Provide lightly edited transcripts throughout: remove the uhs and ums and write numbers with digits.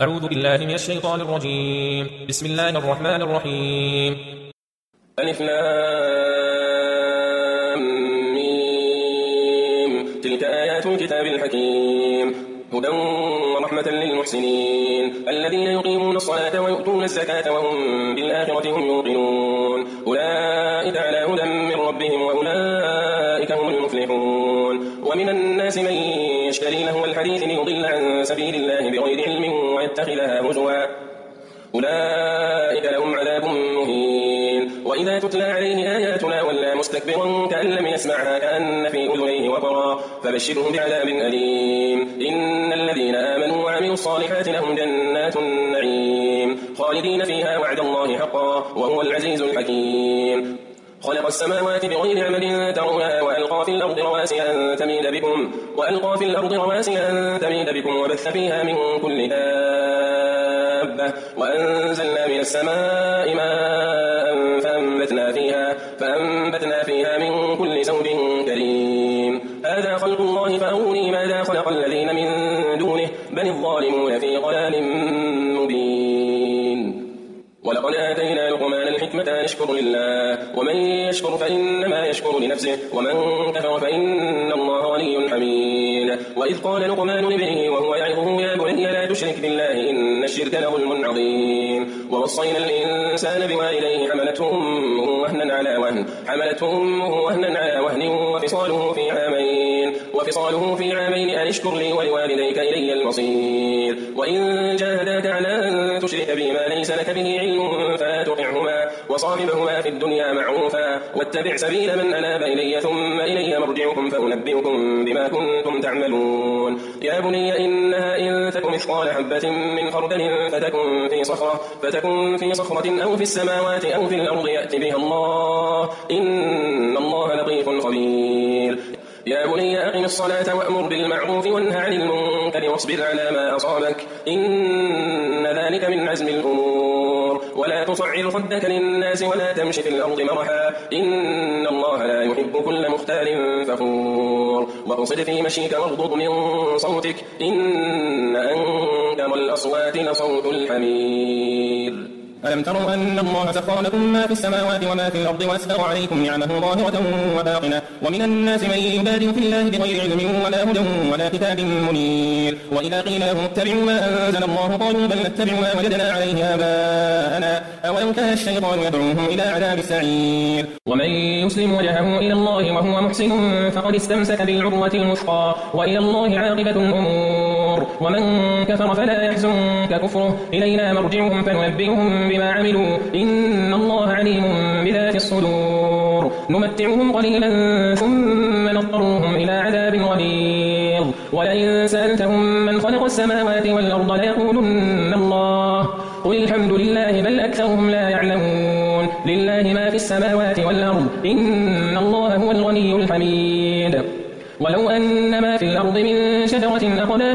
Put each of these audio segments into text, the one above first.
أعوذ بالله من الشيطان الرجيم. بسم الله الرحمن الرحيم. ألف لام ميم. تلك آيات الكتاب الحكيم هدى ورحمة للمحسنين الذين يقيمون الصلاة ويؤتون الزكاة وهم بالآخرة هم يوقنون أولئك على هدى من ربهم وأولئك هم المفلحون. ومن الناس من يشتري لهو الحديث ليضل عن سبيل الله بغير علم ويتخذها هزوا أولئك لهم عذاب مهين. وإذا تتلى عليه آياتنا ولى مستكبرا كأن لم يسمعها كأن في أذنيه وقرا فبشرهم بعذاب أليم. إن الذين آمنوا وعملوا الصالحات لهم جنات النعيم خالدين فيها وعد الله حقا وهو العزيز الحكيم. خلق السماوات بغير عمد ترونها وألقى في الأرض رواسي أن تميد بكم وبث فيها من كل دابة وأنزلنا من السماء ماء فأنبتنا فيها من كل زوج كريم. هذا خلق الله فأروني ماذا خلق الذين من دونه بل الظالمون في ضلال مبين. ولقد آتينا لقمان الحكمة أن اشكر لله ومن يشكر فإنما يشكر لنفسه ومن كفر فإن الله غني حميد. وإذ قال لقمان لابنه وهو يعظه يا بني لا تشرك بالله إن الشرك لظلم عظيم. ووصينا الإنسان بوالديه حملته أمه وهنا على وهن وفصاله في عامين أن اشكر لي ولوالديك إلي المصير. وإن جاهداك على أن تشرك بي ما ليس لك به علم فلا تطعهما وصاحبهما في الدنيا معروفا واتبع سبيل من أناب إلي ثم إلي مرجعكم فأنبئكم بما كنتم تعملون. يا بني إنها إن تك مثقال حبة من خردل فتكن في صخرة أو في السماوات أو في الأرض يأت بها الله إن الله لطيف خبير. يا بني أقم الصلاة وأمر بالمعروف وانه عن المنكر واصبر على ما أصابك إن ذلك من عزم الأمور. ولا تصعر خدك للناس ولا تمش في الأرض مرحا إن الله لا يحب كل مختال فخور. واقصد في مشيك واغضض من صوتك إن أنكر الأصوات لصوت الحمير. ألم تروا أن الله سخر لكم ما في السماوات وما في الأرض وأسبغ عليكم نعمه ظاهرة وباطنة ومن الناس من يجادل في الله بغير علم ولا هدى ولا كتاب منير. وإذا قيل لهم اتبعوا ما أنزل الله قالوا بل نتبع ما وجدنا عليه آباءنا أولو كان الشيطان يدعوهم إلى عذاب السعير. ومن يسلم وجهه إلى الله وهو محسن فقد استمسك بالعروة الوثقى وإلى الله عاقبة الأمور. ومن كفر فلا يحزنك كفره إلينا مرجعهم فننبئهم بما عملوا إن الله عليم بذات الصدور. نمتعهم قليلا ثم نضطرهم إلى عذاب غليظ. ولئن سألتهم من خلق السماوات والأرض ليقولن الله قل الحمد لله بل أكثرهم لا يعلمون. لله ما في السماوات والأرض إن الله هو الغني الحميد. ولو أن ما في الأرض من شجرة أقلام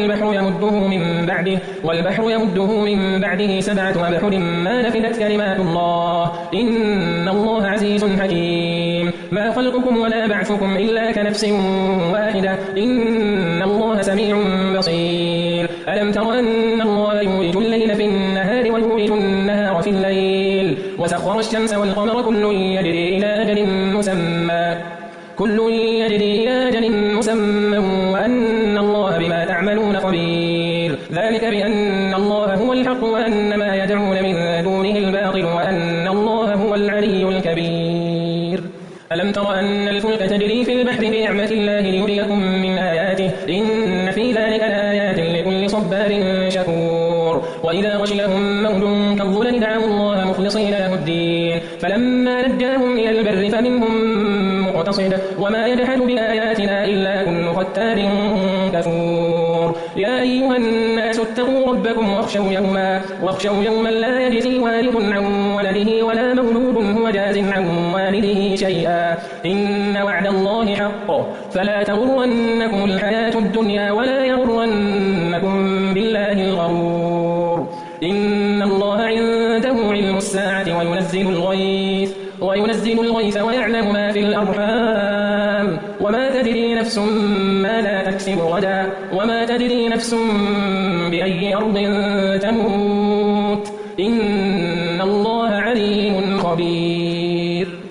والبحر يمده من بعده 7 أبحر ما نفدت كلمات الله إن الله عزيز حكيم. ما خلقكم ولا بعثكم إلا كنفس واحدة إن الله سميع بصير. ألم تر أن الله يولج الليل في النهار ويولج النهار في الليل وسخر الشمس والقمر كل يجري إلى أجل مسمى وأن الله بما تعملون خبير. ذلك بأن الله هو الحق وأن ما يدعون من دونه الباطل وأن الله هو العلي الكبير. ألم تر أن الفلك تجري في البحر بنعمة الله ليريكم من آياته إن في ذلك لآيات لكل صبار شكور. وإذا غشيهم موج كالظلل دعوا الله مخلصين له الدين فلما نجاهم إلى البر فمنهم مقتصد وما يجحد بآياتنا إلا كل ختار كفور. يا أيها الناس اتقوا ربكم واخشوا يوما لا يجزي والد عن ولده ولا مولود هو جاز عن والده شيئا إن وعد الله حق فلا تغرنكم الحياة الدنيا ولا يغرنكم بالله الغرور. إن الله عنده علم الساعة وينزل الغيث ويعلم ما في الأرحام وما تدري نفس ماذا تكسب غدا وما تدري نفس بأي أرض تموت إن الله عليم خبير